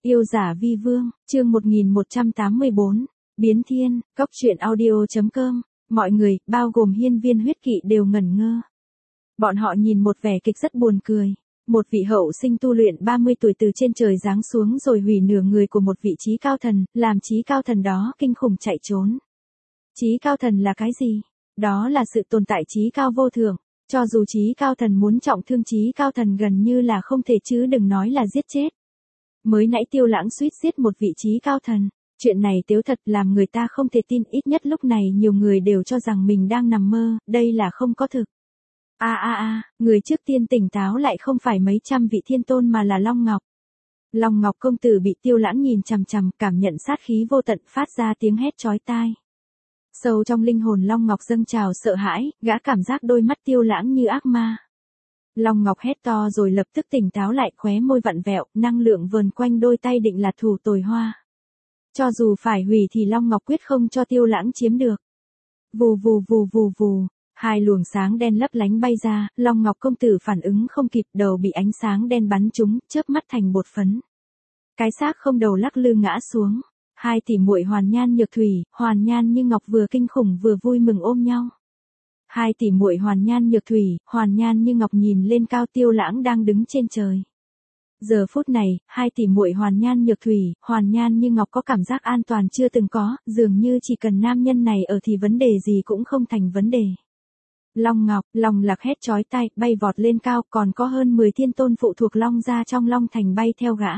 Yêu giả vi vương, chương 1184, biến thiên, cốc truyện audio.com, mọi người, bao gồm hiên viên huyết kỵ đều ngẩn ngơ. Bọn họ nhìn một vẻ kịch rất buồn cười. Một vị hậu sinh tu luyện 30 tuổi từ trên trời giáng xuống rồi hủy nửa người của một vị trí cao thần, làm trí cao thần đó kinh khủng chạy trốn. Trí cao thần là cái gì? Đó là sự tồn tại trí cao vô thượng. Cho dù trí cao thần muốn trọng thương trí cao thần gần như là không thể chứ đừng nói là giết chết. Mới nãy Tiêu Lãng suýt giết một vị trí cao thần. Chuyện này tếu thật làm người ta không thể tin, ít nhất lúc này nhiều người đều cho rằng mình đang nằm mơ, đây là không có thực. Người trước tiên tỉnh táo lại không phải mấy trăm vị thiên tôn mà là Long Ngọc. Long Ngọc công tử bị Tiêu Lãng nhìn chằm chằm, cảm nhận sát khí vô tận phát ra tiếng hét chói tai. Sâu trong linh hồn Long Ngọc dâng trào sợ hãi, gã cảm giác đôi mắt Tiêu Lãng như ác ma. Long Ngọc hét to rồi lập tức tỉnh táo lại, khóe môi vặn vẹo, năng lượng vờn quanh đôi tay định là thủ tồi hoa. Cho dù phải hủy thì Long Ngọc quyết không cho Tiêu Lãng chiếm được. Vù vù vù vù vù, hai luồng sáng đen lấp lánh bay ra, Long Ngọc công tử phản ứng không kịp, đầu bị ánh sáng đen bắn trúng, chớp mắt thành bột phấn. Cái xác không đầu lắc lư ngã xuống. Hai tỷ muội Hoàn Nhan Nhược Thủy, Hoàn Nhan Như Ngọc vừa kinh khủng vừa vui mừng ôm nhau. Hai tỷ muội Hoàn Nhan Nhược Thủy, Hoàn Nhan Như Ngọc nhìn lên cao, Tiêu Lãng đang đứng trên trời. Giờ phút này, hai tỷ muội Hoàn Nhan Nhược Thủy, Hoàn Nhan Như Ngọc có cảm giác an toàn chưa từng có, dường như chỉ cần nam nhân này ở thì vấn đề gì cũng không thành vấn đề. Long Ngọc, Long Lạc hét chói tai, bay vọt lên cao, còn có hơn 10 thiên tôn phụ thuộc Long gia trong Long Thành bay theo gã.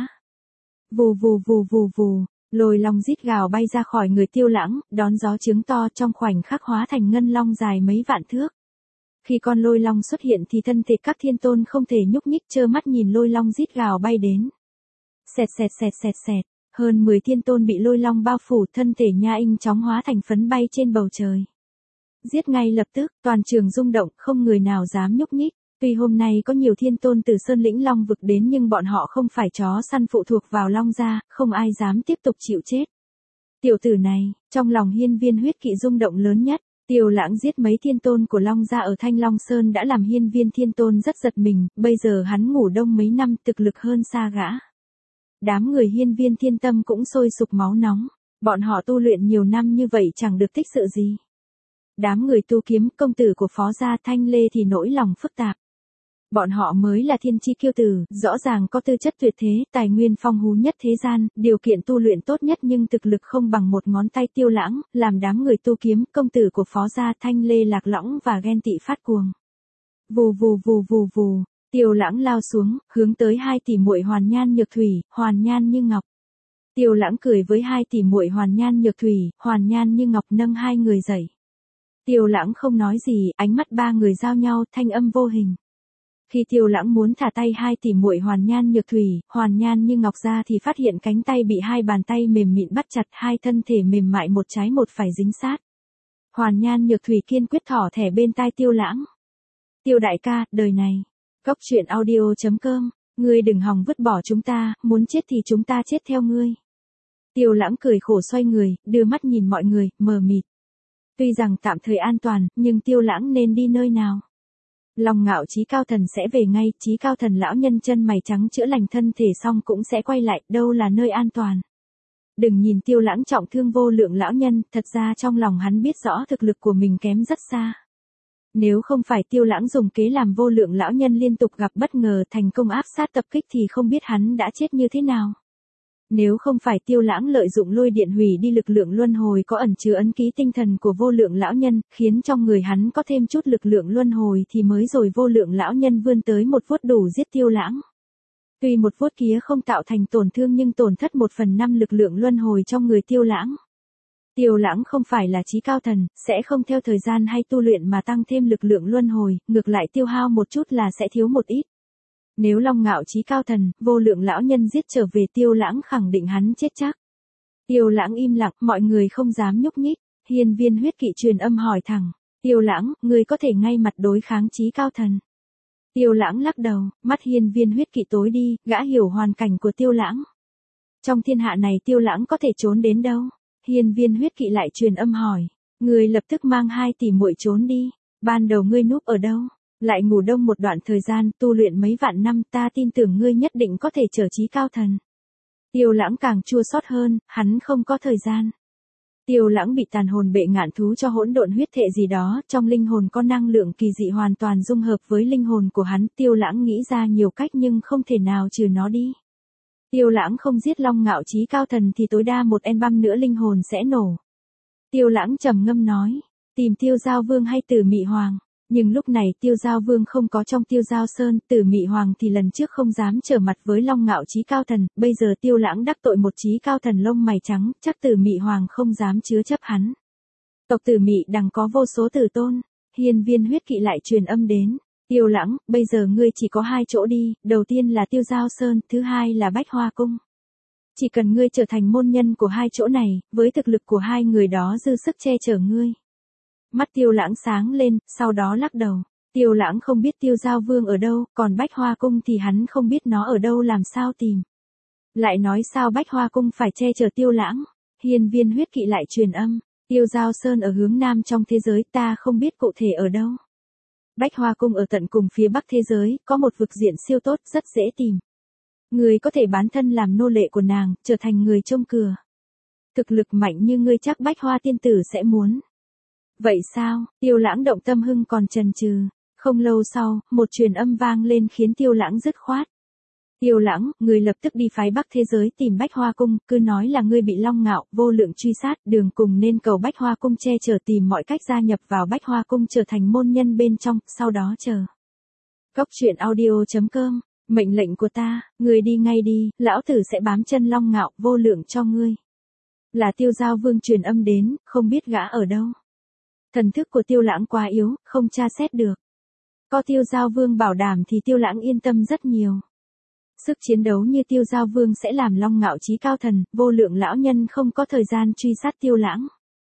Vù vù vù vù vù. Lôi long rít gào bay ra khỏi người Tiêu Lãng, đón gió trứng to trong khoảnh khắc hóa thành ngân long dài mấy vạn thước. Khi con lôi long xuất hiện thì thân thể các thiên tôn không thể nhúc nhích, trơ mắt nhìn lôi long rít gào bay đến. Xẹt xẹt xẹt xẹt xẹt, hơn 10 thiên tôn bị lôi long bao phủ, thân thể nha inh chóng hóa thành phấn bay trên bầu trời. Giết ngay lập tức, toàn trường rung động, không người nào dám nhúc nhích. Tuy hôm nay có nhiều thiên tôn từ Sơn Lĩnh Long vực đến nhưng bọn họ không phải chó săn phụ thuộc vào Long gia, không ai dám tiếp tục chịu chết. Tiểu tử này, trong lòng hiên viên huyết kỵ rung động lớn nhất, Tiêu Lãng giết mấy thiên tôn của Long gia ở Thanh Long Sơn đã làm hiên viên thiên tôn rất giật mình, bây giờ hắn ngủ đông mấy năm thực lực hơn xa gã. Đám người hiên viên thiên tâm cũng sôi sục máu nóng, bọn họ tu luyện nhiều năm như vậy chẳng được tích sự gì. Đám người tu kiếm công tử của phó gia Thanh Lê thì nỗi lòng phức tạp. Bọn họ mới là thiên chi kiêu tử, rõ ràng có tư chất tuyệt thế, tài nguyên phong phú nhất thế gian, điều kiện tu luyện tốt nhất nhưng thực lực không bằng một ngón tay Tiêu Lãng, làm đám người tu kiếm công tử của phó gia Thanh Lê lạc lõng và ghen tị phát cuồng. Vù vù vù vù vù, Tiêu Lãng lao xuống, hướng tới hai tỷ muội Hoàn Nhan Nhược Thủy, Hoàn Nhan Như Ngọc. Tiêu Lãng cười với hai tỷ muội Hoàn Nhan Nhược Thủy, Hoàn Nhan Như Ngọc nâng hai người dậy. Tiêu Lãng không nói gì, ánh mắt ba người giao nhau, thanh âm vô hình. Khi Tiêu Lãng muốn thả tay hai tỷ muội Hoàn Nhan Nhược Thủy, Hoàn Nhan Như Ngọc ra thì phát hiện cánh tay bị hai bàn tay mềm mịn bắt chặt, hai thân thể mềm mại một trái một phải dính sát. Hoàn Nhan Nhược Thủy kiên quyết thỏ thẻ bên tai Tiêu Lãng. Tiêu đại ca, đời này. Cốc truyện audio.com, ngươi đừng hòng vứt bỏ chúng ta, muốn chết thì chúng ta chết theo ngươi. Tiêu Lãng cười khổ xoay người, đưa mắt nhìn mọi người, mờ mịt. Tuy rằng tạm thời an toàn, nhưng Tiêu Lãng nên đi nơi nào? Long Ngạo Chí cao thần sẽ về ngay, Chí cao thần lão nhân chân mày trắng chữa lành thân thể xong cũng sẽ quay lại, đâu là nơi an toàn. Đừng nhìn Tiêu Lãng trọng thương vô lượng lão nhân, thật ra trong lòng hắn biết rõ thực lực của mình kém rất xa. Nếu không phải Tiêu Lãng dùng kế làm vô lượng lão nhân liên tục gặp bất ngờ thành công áp sát tập kích thì không biết hắn đã chết như thế nào. Nếu không phải Tiêu Lãng lợi dụng lôi điện hủy đi lực lượng luân hồi có ẩn chứa ấn ký tinh thần của vô lượng lão nhân, khiến trong người hắn có thêm chút lực lượng luân hồi thì mới rồi vô lượng lão nhân vươn tới một vuốt đủ giết Tiêu Lãng. Tuy một vuốt kia không tạo thành tổn thương nhưng tổn thất 1/5 lực lượng luân hồi trong người Tiêu Lãng. Tiêu Lãng không phải là chí cao thần, sẽ không theo thời gian hay tu luyện mà tăng thêm lực lượng luân hồi, ngược lại tiêu hao một chút là sẽ thiếu một ít. Nếu Long Ngạo Chí cao thần, vô lượng lão nhân giết trở về Tiêu Lãng khẳng định hắn chết chắc. Tiêu Lãng im lặng, mọi người không dám nhúc nhích. Hiên viên huyết kỵ truyền âm hỏi thẳng. Tiêu Lãng, ngươi có thể ngay mặt đối kháng Chí cao thần? Tiêu Lãng lắc đầu, mắt hiên viên huyết kỵ tối đi, gã hiểu hoàn cảnh của Tiêu Lãng. Trong thiên hạ này Tiêu Lãng có thể trốn đến đâu? Hiên viên huyết kỵ lại truyền âm hỏi. Ngươi lập tức mang hai tỷ muội trốn đi. Ban đầu ngươi núp ở đâu? Lại ngủ đông một đoạn thời gian, tu luyện mấy vạn năm, ta tin tưởng ngươi nhất định có thể trở Chí cao thần. Tiêu Lãng càng chua xót hơn, hắn không có thời gian. Tiêu Lãng bị tàn hồn bệ ngạn thú cho hỗn độn huyết thể gì đó, trong linh hồn có năng lượng kỳ dị hoàn toàn dung hợp với linh hồn của hắn. Tiêu Lãng nghĩ ra nhiều cách nhưng không thể nào trừ nó đi. Tiêu Lãng không giết Long Ngạo Chí Cao Thần thì tối đa một băm nữa linh hồn sẽ nổ. Tiêu Lãng trầm ngâm nói, tìm Tiêu Giao Vương hay Tử Mị Hoàng. Nhưng lúc này Tiêu Giao Vương không có trong Tiêu Giao Sơn, Tử Mị Hoàng thì lần trước không dám trở mặt với Long Ngạo Chí Cao Thần, bây giờ Tiêu Lãng đắc tội một Chí Cao Thần lông mày trắng, chắc Tử Mị Hoàng không dám chứa chấp hắn. Tộc Tử Mị đằng có vô số tử tôn, Hiên Viên Huyết Kỵ lại truyền âm đến, Tiêu Lãng, bây giờ ngươi chỉ có 2 chỗ đi, đầu tiên là Tiêu Giao Sơn, thứ hai là Bách Hoa Cung. Chỉ cần ngươi trở thành môn nhân của 2 chỗ này, với thực lực của 2 người đó dư sức che chở ngươi. Mắt Tiêu Lãng sáng lên, sau đó lắc đầu. Tiêu Lãng không biết Tiêu Giao Vương ở đâu, còn Bách Hoa Cung thì hắn không biết nó ở đâu làm sao tìm. Lại nói sao Bách Hoa Cung phải che chở Tiêu Lãng. Hiên Viên Huyết Kỵ lại truyền âm. Tiêu Giao Sơn ở hướng nam trong thế giới, ta không biết cụ thể ở đâu. Bách Hoa Cung ở tận cùng phía bắc thế giới, có một vực diện siêu tốt, rất dễ tìm. Người có thể bán thân làm nô lệ của nàng, trở thành người trông cửa. Thực lực mạnh như ngươi chắc Bách Hoa tiên tử sẽ muốn. Vậy sao? Tiêu Lãng động tâm hưng còn chần chừ. Không lâu sau, một truyền âm vang lên khiến Tiêu Lãng dứt khoát. Tiêu Lãng, người lập tức đi phái bắc thế giới tìm Bách Hoa Cung, cứ nói là ngươi bị Long Ngạo, Vô Lượng truy sát, đường cùng nên cầu Bách Hoa Cung che chở tìm mọi cách gia nhập vào Bách Hoa Cung trở thành môn nhân bên trong, sau đó chờ. Cốc truyện audio.com, mệnh lệnh của ta, ngươi đi ngay đi, lão tử sẽ bám chân Long Ngạo, Vô Lượng cho ngươi. Là Tiêu Giao Vương truyền âm đến, không biết gã ở đâu. Thần thức của Tiêu Lãng quá yếu, không tra xét được. Có Tiêu Giao Vương bảo đảm thì Tiêu Lãng yên tâm rất nhiều. Sức chiến đấu như Tiêu Giao Vương sẽ làm Long Ngạo Chí Cao Thần, Vô Lượng lão nhân không có thời gian truy sát Tiêu Lãng.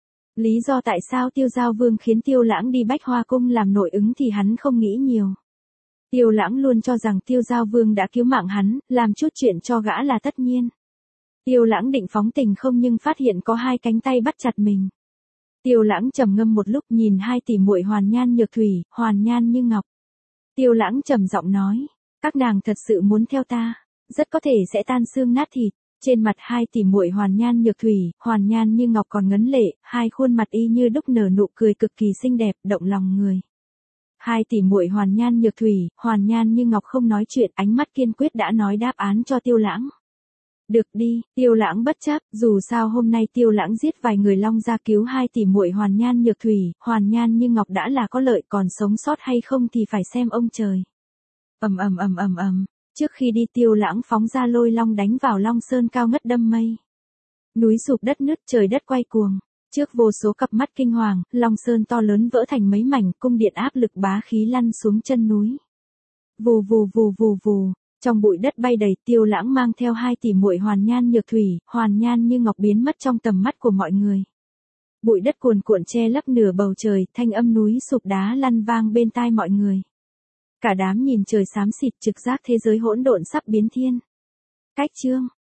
Lý do tại sao Tiêu Giao Vương khiến Tiêu Lãng đi Bách Hoa Cung làm nội ứng thì hắn không nghĩ nhiều. Tiêu Lãng luôn cho rằng Tiêu Giao Vương đã cứu mạng hắn, làm chút chuyện cho gã là tất nhiên. Tiêu Lãng định phóng tình không nhưng phát hiện có 2 cánh tay bắt chặt mình. Tiêu Lãng trầm ngâm một lúc nhìn 2 tỷ muội Hoàn Nhan Nhược Thủy, Hoàn Nhan Như Ngọc. Tiêu Lãng trầm giọng nói, các nàng thật sự muốn theo ta, rất có thể sẽ tan xương nát thịt. Trên mặt 2 tỷ muội Hoàn Nhan Nhược Thủy, Hoàn Nhan Như Ngọc còn ngấn lệ, 2 khuôn mặt y như đúc nở nụ cười cực kỳ xinh đẹp, động lòng người. 2 tỷ muội Hoàn Nhan Nhược Thủy, Hoàn Nhan Như Ngọc không nói chuyện, ánh mắt kiên quyết đã nói đáp án cho Tiêu Lãng. Được đi, Tiêu Lãng bất chấp, dù sao hôm nay Tiêu Lãng giết vài người Long gia cứu 2 tỷ muội Hoàn Nhan Nhược Thủy, Hoàn Nhan Như Ngọc đã là có lợi, còn sống sót hay không thì phải xem ông trời. Trước khi đi Tiêu Lãng phóng ra lôi long đánh vào Long Sơn cao ngất đâm mây. Núi sụp đất nứt, trời đất quay cuồng. Trước vô số cặp mắt kinh hoàng, Long Sơn to lớn vỡ thành mấy mảnh, cung điện áp lực bá khí lăn xuống chân núi. Vù vù vù vù vù. Trong bụi đất bay đầy, Tiêu Lãng mang theo 2 tỷ muội Hoàn Nhan Nhược Thủy, Hoàn Nhan Như Ngọc biến mất trong tầm mắt của mọi người. Bụi đất cuồn cuộn che lấp nửa bầu trời, thanh âm núi sụp đá lăn vang bên tai mọi người. Cả đám nhìn trời xám xịt, trực giác thế giới hỗn độn sắp biến thiên. Cách chương